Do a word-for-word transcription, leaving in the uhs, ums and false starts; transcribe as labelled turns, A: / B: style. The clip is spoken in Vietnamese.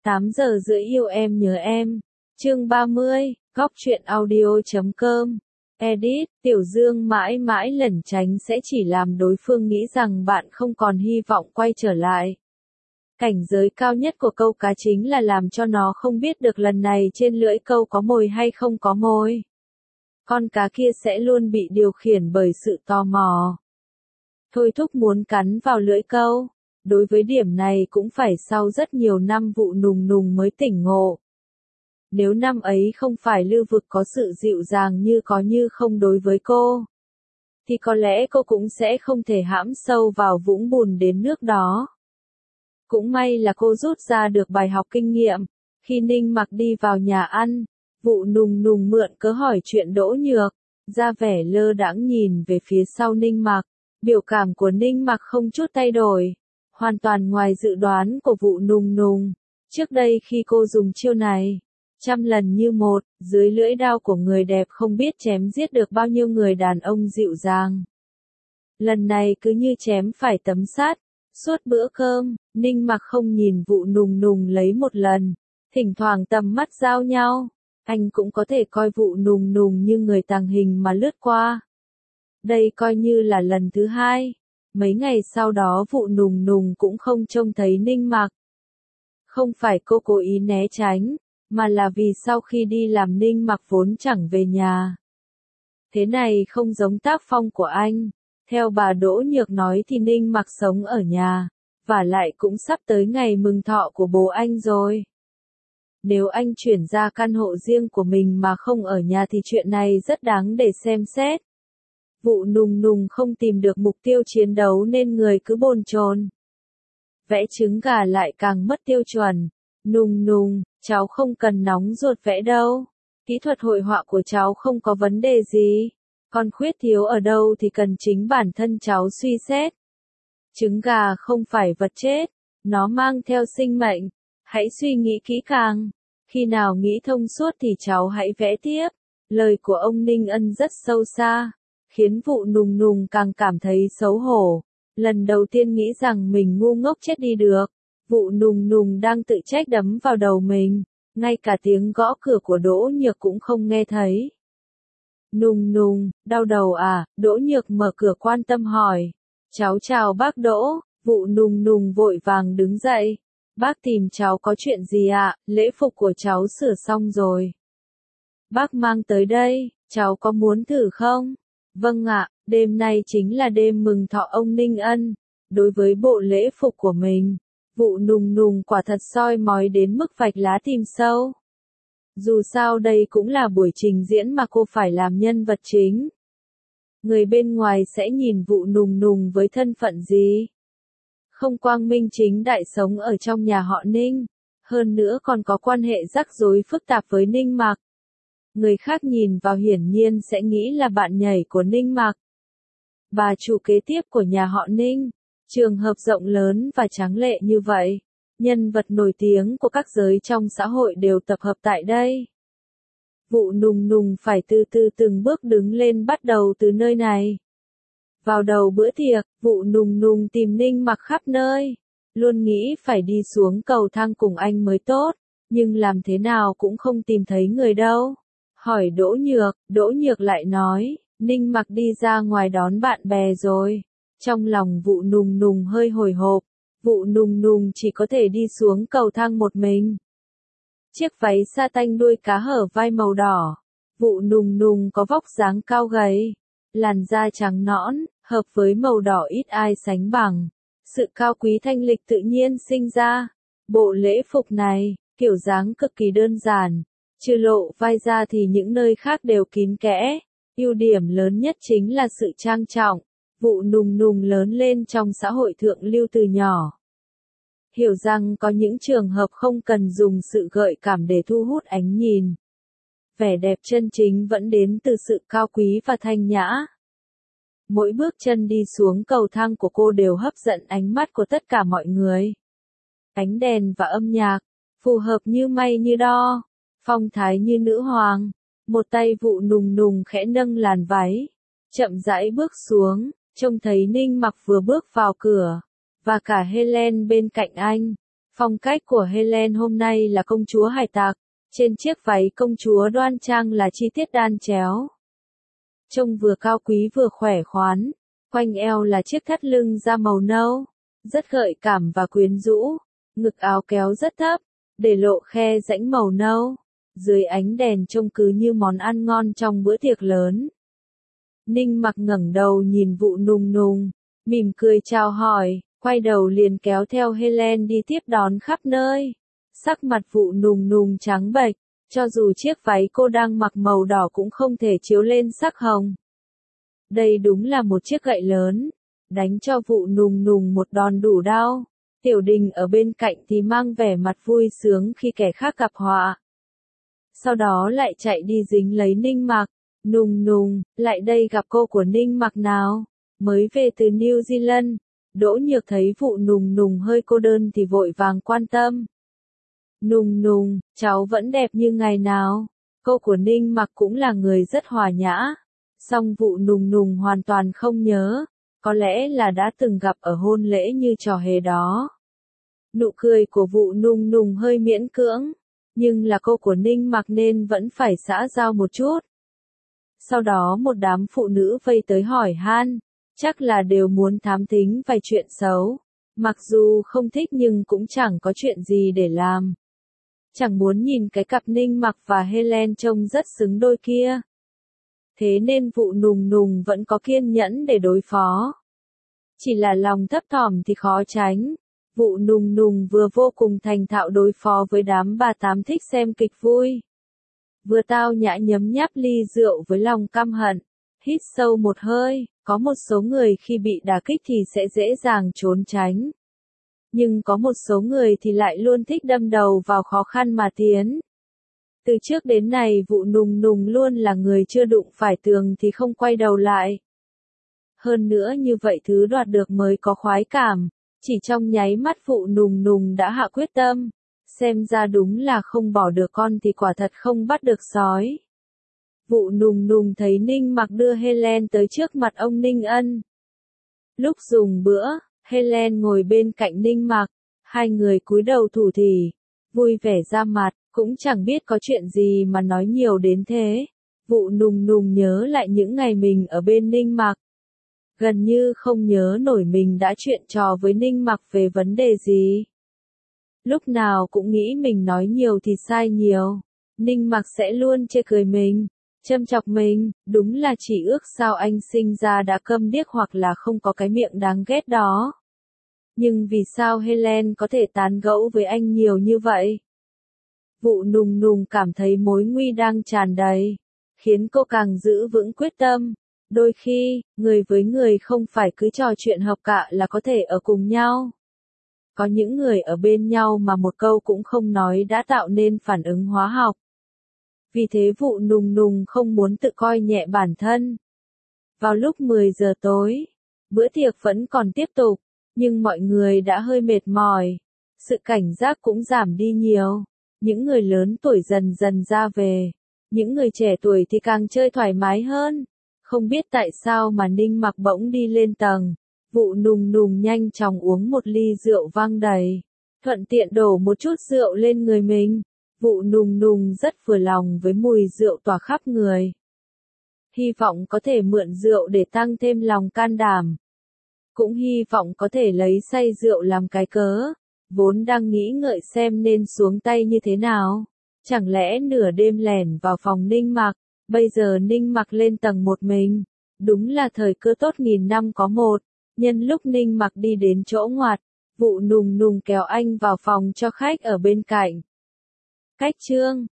A: tám giờ rưỡi yêu em nhớ em. Chương ba mươi, góc truyện audio chấm com. Edit, Tiểu Dương mãi mãi lẩn tránh sẽ chỉ làm đối phương nghĩ rằng bạn không còn hy vọng quay trở lại. Cảnh giới cao nhất của câu cá chính là làm cho nó không biết được lần này trên lưỡi câu có mồi hay không có mồi. Con cá kia sẽ luôn bị điều khiển bởi sự tò mò. Thôi thúc muốn cắn vào lưỡi câu. Đối với điểm này cũng phải sau rất nhiều năm vụ nùng nùng mới tỉnh ngộ. Nếu năm ấy không phải lưu vực có sự dịu dàng như có như không đối với cô, thì có lẽ cô cũng sẽ không thể hãm sâu vào vũng bùn đến nước đó. Cũng may là cô rút ra được bài học kinh nghiệm. Khi Ninh Mặc đi vào nhà ăn, vụ nùng nùng mượn cớ hỏi chuyện Đỗ Nhược, ra vẻ lơ đãng nhìn về phía sau Ninh Mặc. Biểu cảm của Ninh Mặc không chút thay đổi, hoàn toàn ngoài dự đoán của vụ nùng nùng. Trước đây khi cô dùng chiêu này, trăm lần như một, dưới lưỡi đao của người đẹp không biết chém giết được bao nhiêu người đàn ông dịu dàng. Lần này cứ như chém phải tấm sắt. Suốt bữa cơm, Ninh Mặc không nhìn vụ nùng nùng lấy một lần, thỉnh thoảng tầm mắt giao nhau, anh cũng có thể coi vụ nùng nùng như người tàng hình mà lướt qua. Đây coi như là lần thứ hai. Mấy ngày sau đó vụ nùng nùng cũng không trông thấy Ninh Mặc. Không phải cô cố ý né tránh, mà là vì sau khi đi làm Ninh Mặc vốn chẳng về nhà. Thế này không giống tác phong của anh. Theo bà Đỗ Nhược nói thì Ninh Mặc sống ở nhà, và lại cũng sắp tới ngày mừng thọ của bố anh rồi. Nếu anh chuyển ra căn hộ riêng của mình mà không ở nhà thì chuyện này rất đáng để xem xét. Vụ nùng nùng không tìm được mục tiêu chiến đấu nên người cứ bồn chồn. Vẽ trứng gà lại càng mất tiêu chuẩn. Nùng nùng, cháu không cần nóng ruột vẽ đâu. Kỹ thuật hội họa của cháu không có vấn đề gì. Còn khuyết thiếu ở đâu thì cần chính bản thân cháu suy xét. Trứng gà không phải vật chết, nó mang theo sinh mệnh. Hãy suy nghĩ kỹ càng. Khi nào nghĩ thông suốt thì cháu hãy vẽ tiếp. Lời của ông Ninh Ân rất sâu xa, khiến vụ nùng nùng càng cảm thấy xấu hổ. Lần đầu tiên nghĩ rằng mình ngu ngốc chết đi được. Vụ nùng nùng đang tự trách đấm vào đầu mình. Ngay cả tiếng gõ cửa của Đỗ Nhược cũng không nghe thấy. Nùng nùng, đau đầu à? Đỗ Nhược mở cửa quan tâm hỏi. Cháu chào bác Đỗ. Vụ nùng nùng vội vàng đứng dậy. Bác tìm cháu có chuyện gì ạ? Lễ phục của cháu sửa xong rồi. Bác mang tới đây, cháu có muốn thử không? Vâng ạ, đêm nay chính là đêm mừng thọ ông Ninh Ân. Đối với bộ lễ phục của mình, vụ nùng nùng quả thật soi mói đến mức vạch lá tìm sâu. Dù sao đây cũng là buổi trình diễn mà cô phải làm nhân vật chính. Người bên ngoài sẽ nhìn vụ nùng nùng với thân phận gì? Không quang minh chính đại sống ở trong nhà họ Ninh, hơn nữa còn có quan hệ rắc rối phức tạp với Ninh Mặc. Người khác nhìn vào hiển nhiên sẽ nghĩ là bạn nhảy của Ninh Mặc. Bà chủ kế tiếp của nhà họ Ninh, trường hợp rộng lớn và tráng lệ như vậy, nhân vật nổi tiếng của các giới trong xã hội đều tập hợp tại đây. Vụ nùng nùng phải từ từ từng bước đứng lên bắt đầu từ nơi này. Vào đầu bữa tiệc, vụ nùng nùng tìm Ninh Mặc khắp nơi, luôn nghĩ phải đi xuống cầu thang cùng anh mới tốt, nhưng làm thế nào cũng không tìm thấy người đâu. Hỏi Đỗ Nhược, Đỗ Nhược lại nói, Ninh Mặc đi ra ngoài đón bạn bè rồi. Trong lòng vụ nùng nùng hơi hồi hộp, vụ nùng nùng chỉ có thể đi xuống cầu thang một mình. Chiếc váy sa tanh đuôi cá hở vai màu đỏ, vụ nùng nùng có vóc dáng cao gầy, làn da trắng nõn, hợp với màu đỏ ít ai sánh bằng. Sự cao quý thanh lịch tự nhiên sinh ra. Bộ lễ phục này, kiểu dáng cực kỳ đơn giản, trừ lộ vai ra thì những nơi khác đều kín kẽ. Ưu điểm lớn nhất chính là sự trang trọng. Vụ nùng nùng lớn lên trong xã hội thượng lưu từ nhỏ. Hiểu rằng có những trường hợp không cần dùng sự gợi cảm để thu hút ánh nhìn. Vẻ đẹp chân chính vẫn đến từ sự cao quý và thanh nhã. Mỗi bước chân đi xuống cầu thang của cô đều hấp dẫn ánh mắt của tất cả mọi người. Ánh đèn và âm nhạc, phù hợp như may như đo, phong thái như nữ hoàng. Một tay vụ nùng nùng khẽ nâng làn váy, chậm rãi bước xuống, trông thấy Ninh Mặc vừa bước vào cửa, và cả Helen bên cạnh anh. Phong cách của Helen hôm nay là công chúa hải tặc, trên chiếc váy công chúa đoan trang là chi tiết đan chéo. Trông vừa cao quý vừa khỏe khoắn, quanh eo là chiếc thắt lưng da màu nâu, rất gợi cảm và quyến rũ, ngực áo kéo rất thấp, để lộ khe rãnh màu nâu, dưới ánh đèn trông cứ như món ăn ngon trong bữa tiệc lớn. Ninh Mặc ngẩng đầu nhìn Vụ Nùng Nùng, mỉm cười chào hỏi, quay đầu liền kéo theo Helen đi tiếp đón khắp nơi. Sắc mặt Vụ Nùng Nùng trắng bệch, cho dù chiếc váy cô đang mặc màu đỏ cũng không thể chiếu lên sắc hồng. Đây đúng là một chiếc gậy lớn, đánh cho Vụ Nùng Nùng một đòn đủ đau. Tiểu Đình ở bên cạnh thì mang vẻ mặt vui sướng khi kẻ khác gặp họa. Sau đó lại chạy đi dính lấy Ninh Mặc. Nùng Nùng, lại đây gặp cô của Ninh Mặc nào. Mới về từ New Zealand. Đỗ Nhược thấy Vụ Nùng Nùng hơi cô đơn thì vội vàng quan tâm. Nùng Nùng, cháu vẫn đẹp như ngày nào. Cô của Ninh Mặc cũng là người rất hòa nhã. Song Vụ Nùng Nùng hoàn toàn không nhớ. Có lẽ là đã từng gặp ở hôn lễ như trò hề đó. Nụ cười của Vụ Nùng Nùng hơi miễn cưỡng. Nhưng là cô của Ninh Mặc nên vẫn phải xã giao một chút. Sau đó một đám phụ nữ vây tới hỏi han. Chắc là đều muốn thám thính vài chuyện xấu. Mặc dù không thích nhưng cũng chẳng có chuyện gì để làm. Chẳng muốn nhìn cái cặp Ninh Mặc và Helen trông rất xứng đôi kia. Thế nên Vụ Nùng Nùng vẫn có kiên nhẫn để đối phó. Chỉ là lòng thấp thỏm thì khó tránh. Vụ Nùng Nùng vừa vô cùng thành thạo đối phó với đám bà tám thích xem kịch vui. Vừa tao nhã nhấm nháp ly rượu với lòng căm hận. Hít sâu một hơi, có một số người khi bị đả kích thì sẽ dễ dàng trốn tránh. Nhưng có một số người thì lại luôn thích đâm đầu vào khó khăn mà tiến. Từ trước đến nay Vụ Nùng Nùng luôn là người chưa đụng phải tường thì không quay đầu lại. Hơn nữa như vậy thứ đoạt được mới có khoái cảm. Chỉ trong nháy mắt Vụ Nùng Nùng đã hạ quyết tâm. Xem ra đúng là không bỏ được con thì quả thật không bắt được sói. Vụ Nùng Nùng thấy Ninh Mặc đưa Helen tới trước mặt ông Ninh Ân. Lúc dùng bữa, Helen ngồi bên cạnh Ninh Mặc. Hai người cúi đầu thủ thỉ. Vui vẻ ra mặt, cũng chẳng biết có chuyện gì mà nói nhiều đến thế. Vụ Nùng Nùng nhớ lại những ngày mình ở bên Ninh Mặc. Gần như không nhớ nổi mình đã chuyện trò với Ninh Mặc về vấn đề gì. Lúc nào cũng nghĩ mình nói nhiều thì sai nhiều. Ninh Mặc sẽ luôn chê cười mình, châm chọc mình, đúng là chỉ ước sao anh sinh ra đã câm điếc hoặc là không có cái miệng đáng ghét đó. Nhưng vì sao Helen có thể tán gẫu với anh nhiều như vậy? Vụ Nùng Nùng cảm thấy mối nguy đang tràn đầy, khiến cô càng giữ vững quyết tâm. Đôi khi, người với người không phải cứ trò chuyện hợp cạ là có thể ở cùng nhau. Có những người ở bên nhau mà một câu cũng không nói đã tạo nên phản ứng hóa học. Vì thế Vụ Nùng Nùng không muốn tự coi nhẹ bản thân. Vào lúc mười giờ tối, bữa tiệc vẫn còn tiếp tục, nhưng mọi người đã hơi mệt mỏi. Sự cảnh giác cũng giảm đi nhiều. Những người lớn tuổi dần dần ra về. Những người trẻ tuổi thì càng chơi thoải mái hơn. Không biết tại sao mà Ninh Mặc bỗng đi lên tầng. Vụ Nùng Nùng nhanh chóng uống một ly rượu vang đầy. Thuận tiện đổ một chút rượu lên người mình. Vụ Nùng Nùng rất vừa lòng với mùi rượu tỏa khắp người. Hy vọng có thể mượn rượu để tăng thêm lòng can đảm. Cũng hy vọng có thể lấy say rượu làm cái cớ. Vốn đang nghĩ ngợi xem nên xuống tay như thế nào. Chẳng lẽ nửa đêm lẻn vào phòng Ninh Mặc. Bây giờ Ninh Mặc lên tầng một mình. Đúng là thời cơ tốt nghìn năm có một. Nhân lúc Ninh Mặc đi đến chỗ ngoặt, Vụ Nùng Nùng kéo anh vào phòng cho khách ở bên cạnh. Cách chương